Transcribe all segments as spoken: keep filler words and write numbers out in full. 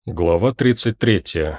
Глава тридцать третья.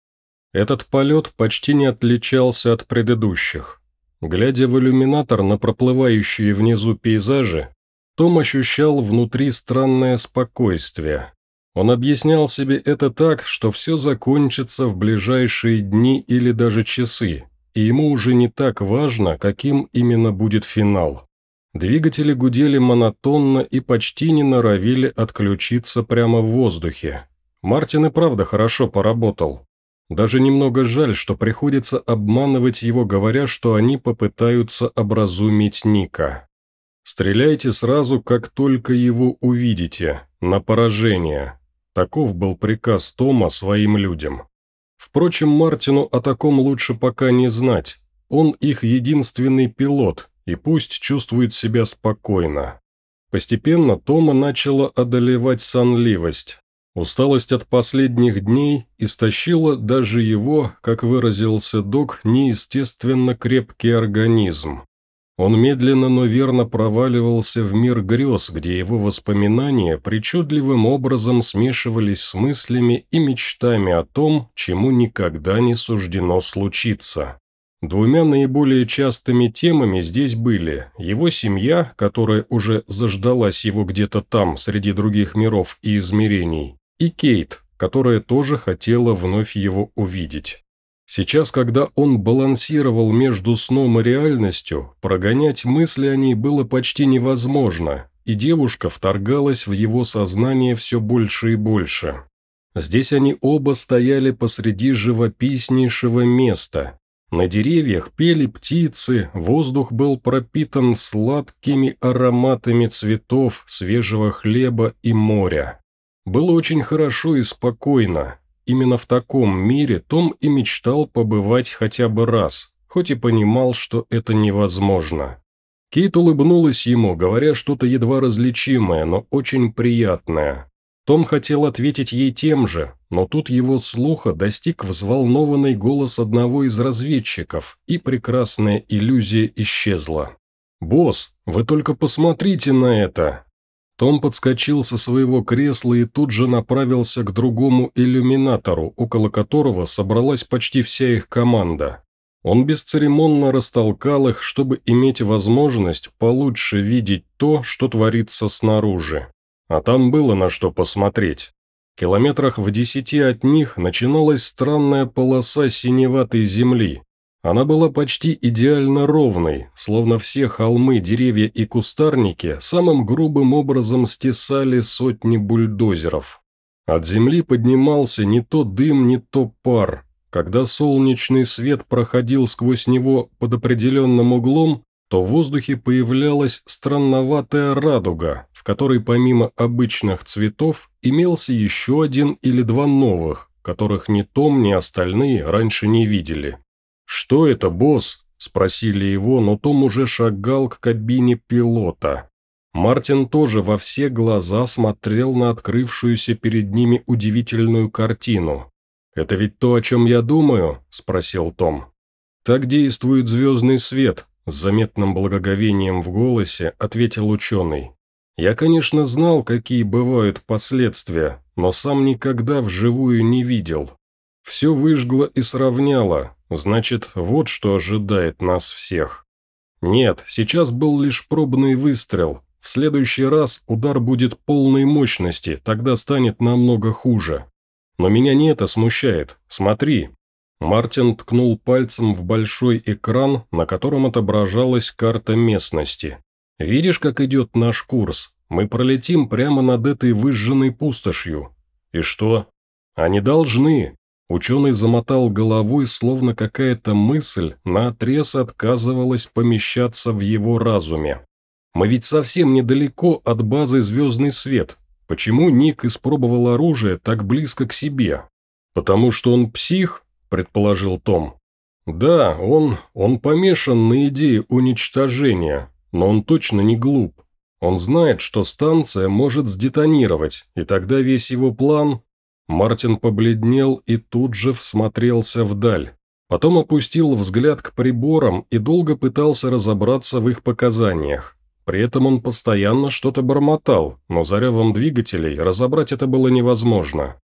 Этот полет почти не отличался от предыдущих. Глядя в иллюминатор на проплывающие внизу пейзажи, Том ощущал внутри странное спокойствие. Он объяснял себе это так, что все закончится в ближайшие дни или даже часы, и ему уже не так важно, каким именно будет финал. Двигатели гудели монотонно и почти не норовили отключиться прямо в воздухе. Мартин и правда хорошо поработал. Даже немного жаль, что приходится обманывать его, говоря, что они попытаются образумить Ника. «Стреляйте сразу, как только его увидите, на поражение». Таков был приказ Тома своим людям. Впрочем, Мартину о таком лучше пока не знать. Он их единственный пилот, и пусть чувствует себя спокойно. Постепенно Тома начала одолевать сонливость. Усталость от последних дней истощила даже его, как выразился док, неестественно крепкий организм. Он медленно, но верно проваливался в мир грез, где его воспоминания причудливым образом смешивались с мыслями и мечтами о том, чему никогда не суждено случиться. Двумя наиболее частыми темами здесь были его семья, которая уже заждалась его где-то там, среди других миров и измерений, и Кейт, которая тоже хотела вновь его увидеть. Сейчас, когда он балансировал между сном и реальностью, прогонять мысли о ней было почти невозможно, и девушка вторгалась в его сознание все больше и больше. Здесь они оба стояли посреди живописнейшего места. На деревьях пели птицы, воздух был пропитан сладкими ароматами цветов, свежего хлеба и моря. Было очень хорошо и спокойно. Именно в таком мире Том и мечтал побывать хотя бы раз, хоть и понимал, что это невозможно. Кейт улыбнулась ему, говоря что-то едва различимое, но очень приятное. Том хотел ответить ей тем же, но тут его слуха достиг взволнованный голос одного из разведчиков, и прекрасная иллюзия исчезла. «Босс, вы только посмотрите на это!» Том подскочил со своего кресла и тут же направился к другому иллюминатору, около которого собралась почти вся их команда. Он бесцеремонно растолкал их, чтобы иметь возможность получше видеть то, что творится снаружи. А там было на что посмотреть. В километрах в десяти от них начиналась странная полоса синеватой земли. Она была почти идеально ровной, словно все холмы, деревья и кустарники самым грубым образом стесали сотни бульдозеров. От земли поднимался не то дым, не то пар. Когда солнечный свет проходил сквозь него под определенным углом, то в воздухе появлялась странноватая радуга, в которой помимо обычных цветов имелся еще один или два новых, которых ни Том, ни остальные раньше не видели. «Что это, босс?» – спросили его, но Том уже шагал к кабине пилота. Мартин тоже во все глаза смотрел на открывшуюся перед ними удивительную картину. «Это ведь то, о чем я думаю?» – спросил Том. «Так действует звездный свет», – с заметным благоговением в голосе ответил ученый. «Я, конечно, знал, какие бывают последствия, но сам никогда вживую не видел. Все выжгло и сравняло. Значит, вот что ожидает нас всех. Нет, сейчас был лишь пробный выстрел. В следующий раз удар будет полной мощности, тогда станет намного хуже. Но меня не это смущает. Смотри». Мартин ткнул пальцем в большой экран, на котором отображалась карта местности. «Видишь, как идет наш курс? Мы пролетим прямо над этой выжженной пустошью. И что? Они должны». Ученый замотал головой, словно какая-то мысль наотрез отказывалась помещаться в его разуме. «Мы ведь совсем недалеко от базы «Звездный свет». Почему Ник испробовал оружие так близко к себе?» «Потому что он псих», – предположил Том. «Да, он, он помешан на идее уничтожения, но он точно не глуп. Он знает, что станция может сдетонировать, и тогда весь его план...» Мартин побледнел и тут же всмотрелся вдаль. Потом опустил взгляд к приборам и долго пытался разобраться в их показаниях. При этом он постоянно что-то бормотал, но за ревом двигателей разобрать это было невозможно.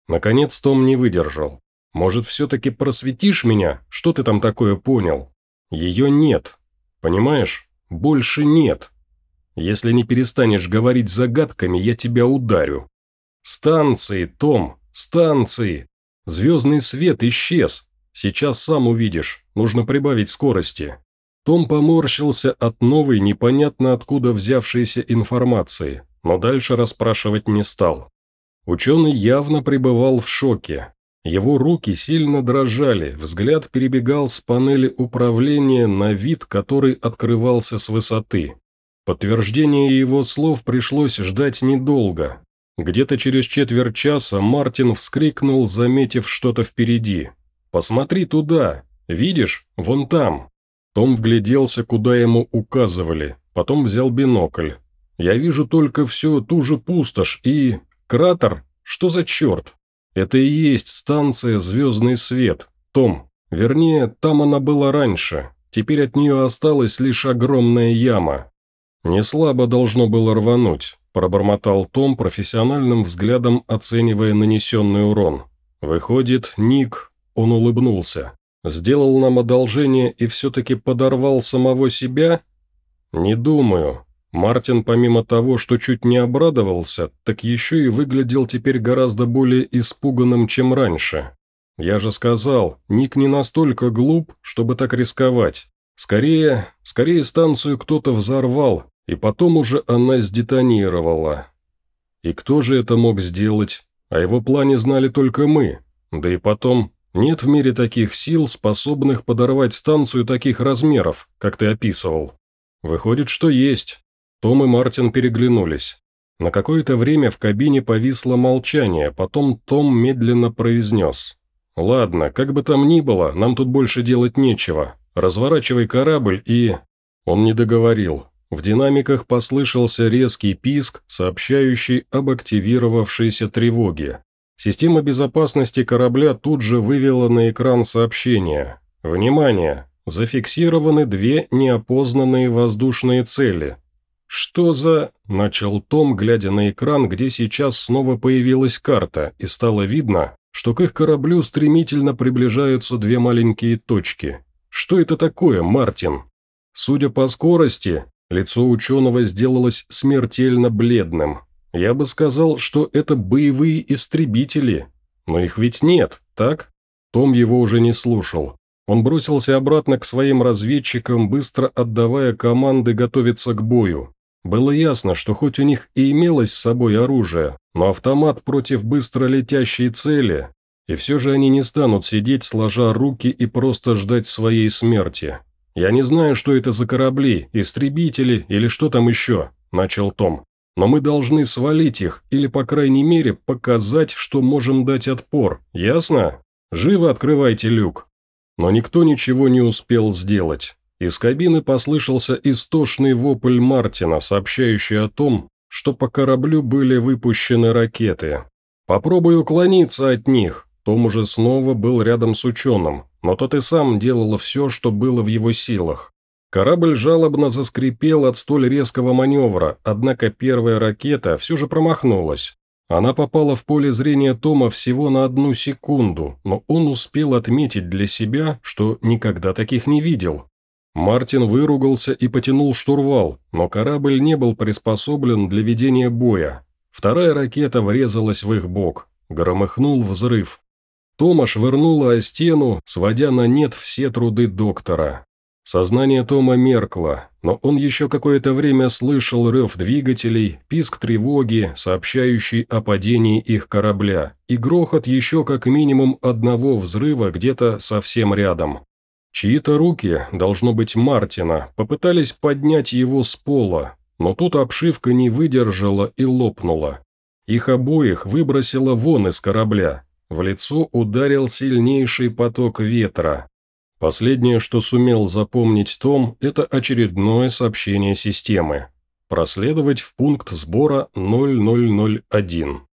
Наконец Том не выдержал. «Может, все-таки просветишь меня? Что ты там такое понял?» «Ее нет. Понимаешь? Больше нет. Если не перестанешь говорить загадками, я тебя ударю. Станции, Том, станции. Звездный свет исчез. Сейчас сам увидишь. Нужно прибавить скорости». Том поморщился от новой, непонятно откуда взявшейся информации, но дальше расспрашивать не стал. Ученый явно пребывал в шоке. Его руки сильно дрожали, взгляд перебегал с панели управления на вид, который открывался с высоты. Подтверждение его слов пришлось ждать недолго. Где-то через четверть часа Мартин вскрикнул, заметив что-то впереди. «Посмотри туда! Видишь? Вон там!» Том вгляделся, куда ему указывали, потом взял бинокль. «Я вижу только всю ту же пустошь и... кратер? Что за черт? Это и есть станция «Звездный свет», Том. Вернее, там она была раньше, теперь от нее осталась лишь огромная яма». «Не слабо должно было рвануть», – пробормотал Том, профессиональным взглядом оценивая нанесенный урон. «Выходит, Ник...» – он улыбнулся. «Сделал нам одолжение и все-таки подорвал самого себя?» «Не думаю». Мартин, помимо того, что чуть не обрадовался, так еще и выглядел теперь гораздо более испуганным, чем раньше. «Я же сказал, Ник не настолько глуп, чтобы так рисковать. Скорее, скорее станцию кто-то взорвал, и потом уже она сдетонировала. И кто же это мог сделать? О его плане знали только мы. Да и потом, нет в мире таких сил, способных подорвать станцию таких размеров, как ты описывал». «Выходит, что есть». Том и Мартин переглянулись. На какое-то время в кабине повисло молчание, потом Том медленно произнес. «Ладно, как бы там ни было, нам тут больше делать нечего. Разворачивай корабль и...» Он не договорил. В динамиках послышался резкий писк, сообщающий об активировавшейся тревоге. Система безопасности корабля тут же вывела на экран сообщение. «Внимание! Зафиксированы две неопознанные воздушные цели». «Что за...» – начал Том, глядя на экран, где сейчас снова появилась карта, и стало видно, что к их кораблю стремительно приближаются две маленькие точки. «Что это такое, Мартин?» Судя по скорости, лицо ученого сделалось смертельно бледным. «Я бы сказал, что это боевые истребители. Но их ведь нет, так?» Том его уже не слушал. Он бросился обратно к своим разведчикам, быстро отдавая команды готовиться к бою. Было ясно, что хоть у них и имелось с собой оружие, но автомат против быстро летящей цели, и все же они не станут сидеть сложа руки и просто ждать своей смерти. «Я не знаю, что это за корабли, истребители или что там еще», – начал Том. «Но мы должны свалить их или, по крайней мере, показать, что можем дать отпор, ясно? Живо открывайте люк». Но никто ничего не успел сделать. Из кабины послышался истошный вопль Мартина, сообщающий о том, что по кораблю были выпущены ракеты. «Попробуй уклониться от них». Том уже снова был рядом с ученым, но тот и сам делал все, что было в его силах. Корабль жалобно заскрипел от столь резкого маневра, однако первая ракета все же промахнулась. Она попала в поле зрения Тома всего на одну секунду, но он успел отметить для себя, что никогда таких не видел. Мартин выругался и потянул штурвал, но корабль не был приспособлен для ведения боя. Вторая ракета врезалась в их бок. Громыхнул взрыв. Тома швырнуло о стену, сводя на нет все труды доктора. Сознание Тома меркло, но он еще какое-то время слышал рев двигателей, писк тревоги, сообщающий о падении их корабля, и грохот еще как минимум одного взрыва где-то совсем рядом. Чьи-то руки, должно быть Мартина, попытались поднять его с пола, но тут обшивка не выдержала и лопнула. Их обоих выбросило вон из корабля. В лицо ударил сильнейший поток ветра. Последнее, что сумел запомнить Том, это очередное сообщение системы. Проследовать в пункт сбора ноль ноль ноль один.